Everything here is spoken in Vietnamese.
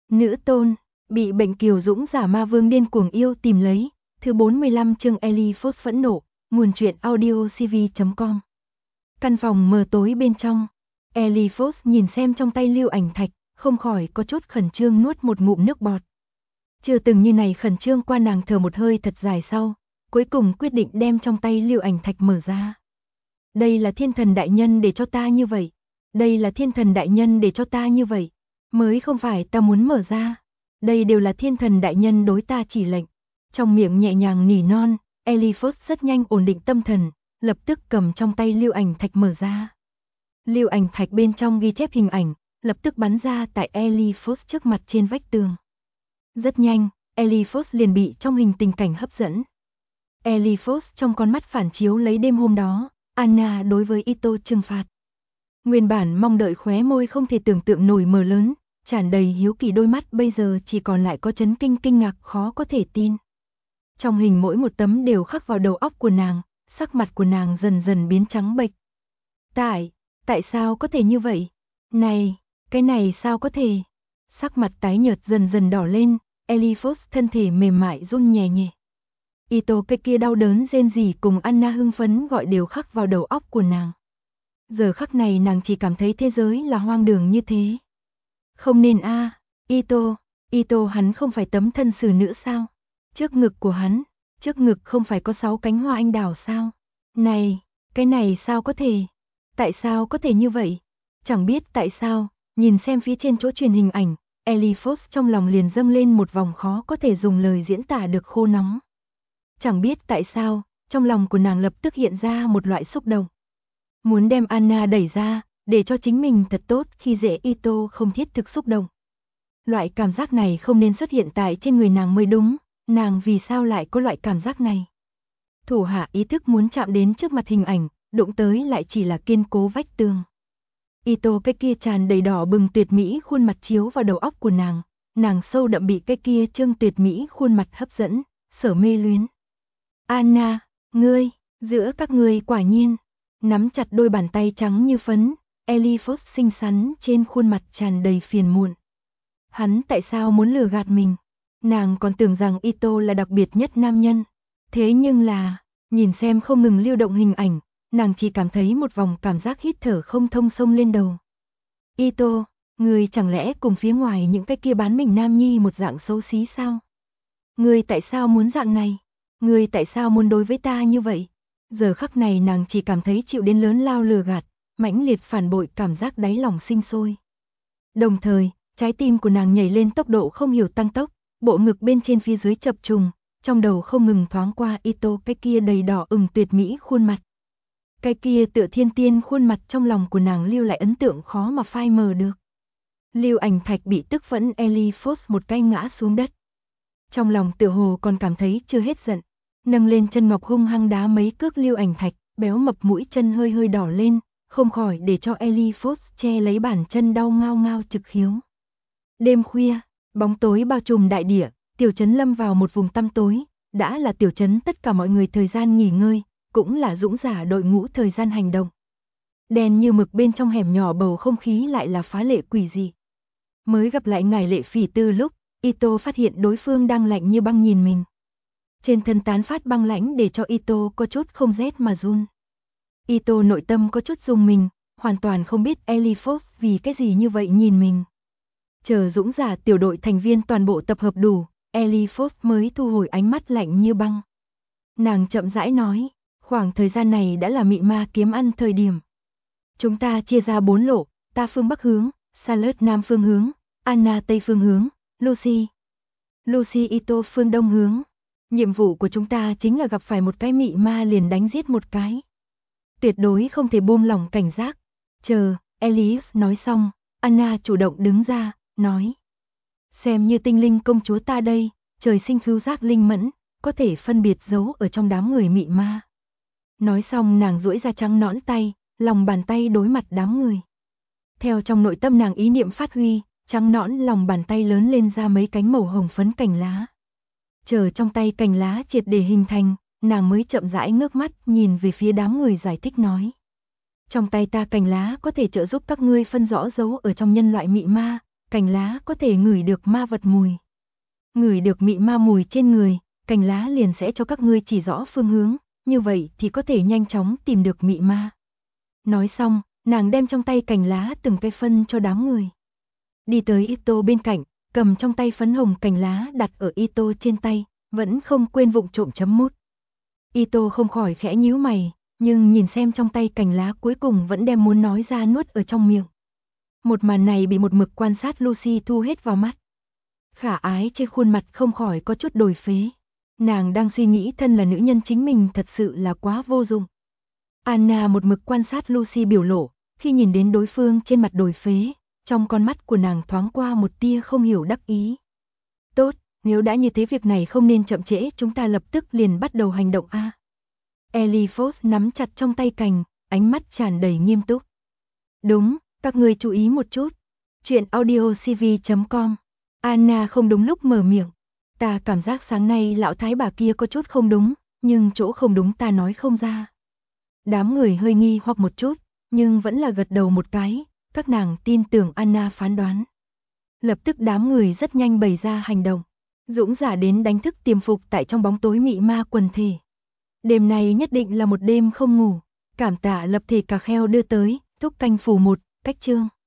Nữ tôn, bị bệnh kiều dũng giả ma vương điên cuồng yêu tìm lấy, thứ 45 chương Ellie Fox phẫn nộ, nguồn truyện audiocv.com. Căn phòng mờ tối bên trong, Ellie Fox nhìn xem trong tay lưu ảnh thạch, không khỏi có chút khẩn trương nuốt một ngụm nước bọt. Chưa từng như này khẩn trương qua, nàng thở một hơi thật dài sau, cuối cùng quyết định đem trong tay lưu ảnh thạch mở ra. Đây là thiên thần đại nhân để cho ta như vậy, đây là thiên thần đại nhân để cho ta như vậy, mới không phải ta muốn mở ra, đây đều là thiên thần đại nhân đối ta chỉ lệnh. Trong miệng nhẹ nhàng nỉ non, Ellie Fox rất nhanh ổn định tâm thần, lập tức cầm trong tay lưu ảnh thạch mở ra. Lưu ảnh thạch bên trong ghi chép hình ảnh, lập tức bắn ra tại Ellie Fox trước mặt trên vách tường. Rất nhanh, Ellie Fox liền bị trong hình tình cảnh hấp dẫn. Ellie Fox trong con mắt phản chiếu lấy đêm hôm đó, Anna đối với Ito trừng phạt. Nguyên bản mong đợi khóe môi không thể tưởng tượng nổi mở lớn, tràn đầy hiếu kỳ đôi mắt bây giờ chỉ còn lại có chấn kinh, kinh ngạc khó có thể tin. Trong hình mỗi một tấm đều khắc vào đầu óc của nàng, sắc mặt của nàng dần dần biến trắng bệch. Tại sao có thể như vậy? Này, cái này sao có thể? Sắc mặt tái nhợt dần dần đỏ lên, Ellie Fox thân thể mềm mại run nhẹ nhẹ. Ito cái kia đau đớn rên rỉ cùng Anna hưng phấn gọi đều khắc vào đầu óc của nàng. Giờ khắc này nàng chỉ cảm thấy thế giới là hoang đường như thế. Không nên a, Ito hắn không phải tấm thân xử nữ sao? Trước ngực của hắn, trước ngực không phải có 6 cánh hoa anh đào sao? Này, cái này sao có thể? Tại sao có thể như vậy? Chẳng biết tại sao, nhìn xem phía trên chỗ truyền hình ảnh, Ellie Fox trong lòng liền dâng lên một vòng khó có thể dùng lời diễn tả được khô nóng. Chẳng biết tại sao, trong lòng của nàng lập tức hiện ra một loại xúc động. Muốn đem Anna đẩy ra, để cho chính mình thật tốt khi dễ Ito không thiết thực xúc động. Loại cảm giác này không nên xuất hiện tại trên người nàng mới đúng, nàng vì sao lại có loại cảm giác này? Thủ hạ ý thức muốn chạm đến trước mặt hình ảnh, đụng tới lại chỉ là kiên cố vách tường. Ito cái kia tràn đầy đỏ bừng tuyệt mỹ khuôn mặt chiếu vào đầu óc của nàng sâu đậm bị cái kia trương tuyệt mỹ khuôn mặt hấp dẫn, sở mê luyến. Anna, ngươi, giữa các ngươi quả nhiên, nắm chặt đôi bàn tay trắng như phấn, Ellie Fox xinh xắn trên khuôn mặt tràn đầy phiền muộn. Hắn tại sao muốn lừa gạt mình? Nàng còn tưởng rằng Ito là đặc biệt nhất nam nhân. Thế nhưng là, nhìn xem không ngừng lưu động hình ảnh, nàng chỉ cảm thấy một vòng cảm giác hít thở không thông xông lên đầu. Ito, ngươi chẳng lẽ cùng phía ngoài những cái kia bán mình nam nhi một dạng xấu xí sao? Ngươi tại sao muốn dạng này? Ngươi tại sao muốn đối với ta như vậy? Giờ khắc này nàng chỉ cảm thấy chịu đến lớn lao lừa gạt, mãnh liệt phản bội cảm giác đáy lòng sinh sôi. Đồng thời, trái tim của nàng nhảy lên tốc độ không hiểu tăng tốc, bộ ngực bên trên phía dưới chập trùng, trong đầu không ngừng thoáng qua Ito cái kia đầy đỏ ửng tuyệt mỹ khuôn mặt. Cái kia tựa thiên tiên khuôn mặt trong lòng của nàng lưu lại ấn tượng khó mà phai mờ được. Lưu ảnh thạch bị tức phẫn Ellie Fox một cái ngã xuống đất. Trong lòng tựa hồ còn cảm thấy chưa hết giận, nâng lên chân ngọc hung hăng đá mấy cước lưu ảnh thạch, béo mập mũi chân hơi hơi đỏ lên, không khỏi để cho Ellie Fox che lấy bàn chân đau ngao ngao trực khiếu. Đêm khuya, bóng tối bao trùm đại địa, tiểu trấn lâm vào một vùng tăm tối, đã là tiểu trấn tất cả mọi người thời gian nghỉ ngơi, cũng là dũng giả đội ngũ thời gian hành động. Đen như mực bên trong hẻm nhỏ, bầu không khí lại là phá lệ quỷ dị. Mới gặp lại ngài Lệ Phỉ Tư lúc, Ito phát hiện đối phương đang lạnh như băng nhìn mình. Trên thân tán phát băng lãnh để cho Ito có chút không rét mà run. Ito nội tâm có chút rung mình, hoàn toàn không biết Ellie Fox vì cái gì như vậy nhìn mình. Chờ dũng giả tiểu đội thành viên toàn bộ tập hợp đủ, Ellie Fox mới thu hồi ánh mắt lạnh như băng. Nàng chậm rãi nói, khoảng thời gian này đã là mị ma kiếm ăn thời điểm. Chúng ta chia ra 4 lộ, ta phương Bắc hướng, Charlotte Nam phương hướng, Anna Tây phương hướng, Lucy Ito phương Đông hướng. Nhiệm vụ của chúng ta chính là gặp phải một cái mị ma liền đánh giết một cái. Tuyệt đối không thể buông lỏng cảnh giác. Chờ, Ellie nói xong, Anna chủ động đứng ra, nói. Xem như tinh linh công chúa ta đây, trời sinh khứu giác linh mẫn, có thể phân biệt dấu ở trong đám người mị ma. Nói xong nàng duỗi ra trắng nõn tay, lòng bàn tay đối mặt đám người. Theo trong nội tâm nàng ý niệm phát huy, trắng nõn lòng bàn tay lớn lên ra mấy cánh màu hồng phấn cành lá. Chờ trong tay cành lá triệt để hình thành, nàng mới chậm rãi ngước mắt nhìn về phía đám người giải thích nói. Trong tay ta cành lá có thể trợ giúp các ngươi phân rõ dấu ở trong nhân loại mị ma, cành lá có thể ngửi được ma vật mùi. Ngửi được mị ma mùi trên người, cành lá liền sẽ cho các ngươi chỉ rõ phương hướng, như vậy thì có thể nhanh chóng tìm được mị ma. Nói xong, nàng đem trong tay cành lá từng cái phân cho đám người. Đi tới Ito bên cạnh, cầm trong tay phấn hồng cành lá đặt ở Ito trên tay, vẫn không quên vụng trộm chấm mút. Ito không khỏi khẽ nhíu mày, nhưng nhìn xem trong tay cành lá cuối cùng vẫn đem muốn nói ra nuốt ở trong miệng. Một màn này bị một mực quan sát Lucy thu hết vào mắt. Khả ái trên khuôn mặt không khỏi có chút đổi phế. Nàng đang suy nghĩ thân là nữ nhân chính mình thật sự là quá vô dụng. Anna một mực quan sát Lucy biểu lộ, khi nhìn đến đối phương trên mặt đổi phế, trong con mắt của nàng thoáng qua một tia không hiểu đắc ý. Tốt, nếu đã như thế việc này không nên chậm trễ, chúng ta lập tức liền bắt đầu hành động a. Ellie Fox nắm chặt trong tay cành, ánh mắt tràn đầy nghiêm túc. Đúng, các ngươi chú ý một chút. Chuyện audiocv.com. Anna không đúng lúc mở miệng. Ta cảm giác sáng nay lão thái bà kia có chút không đúng, nhưng chỗ không đúng ta nói không ra. Đám người hơi nghi hoặc một chút, nhưng vẫn là gật đầu một cái, các nàng tin tưởng Anna phán đoán. Lập tức đám người rất nhanh bày ra hành động. Dũng giả đến đánh thức tiềm phục tại trong bóng tối mị ma quần thể. Đêm này nhất định là một đêm không ngủ. Cảm tạ lập thể cà kheo đưa tới, thúc canh phù 1, cách chương.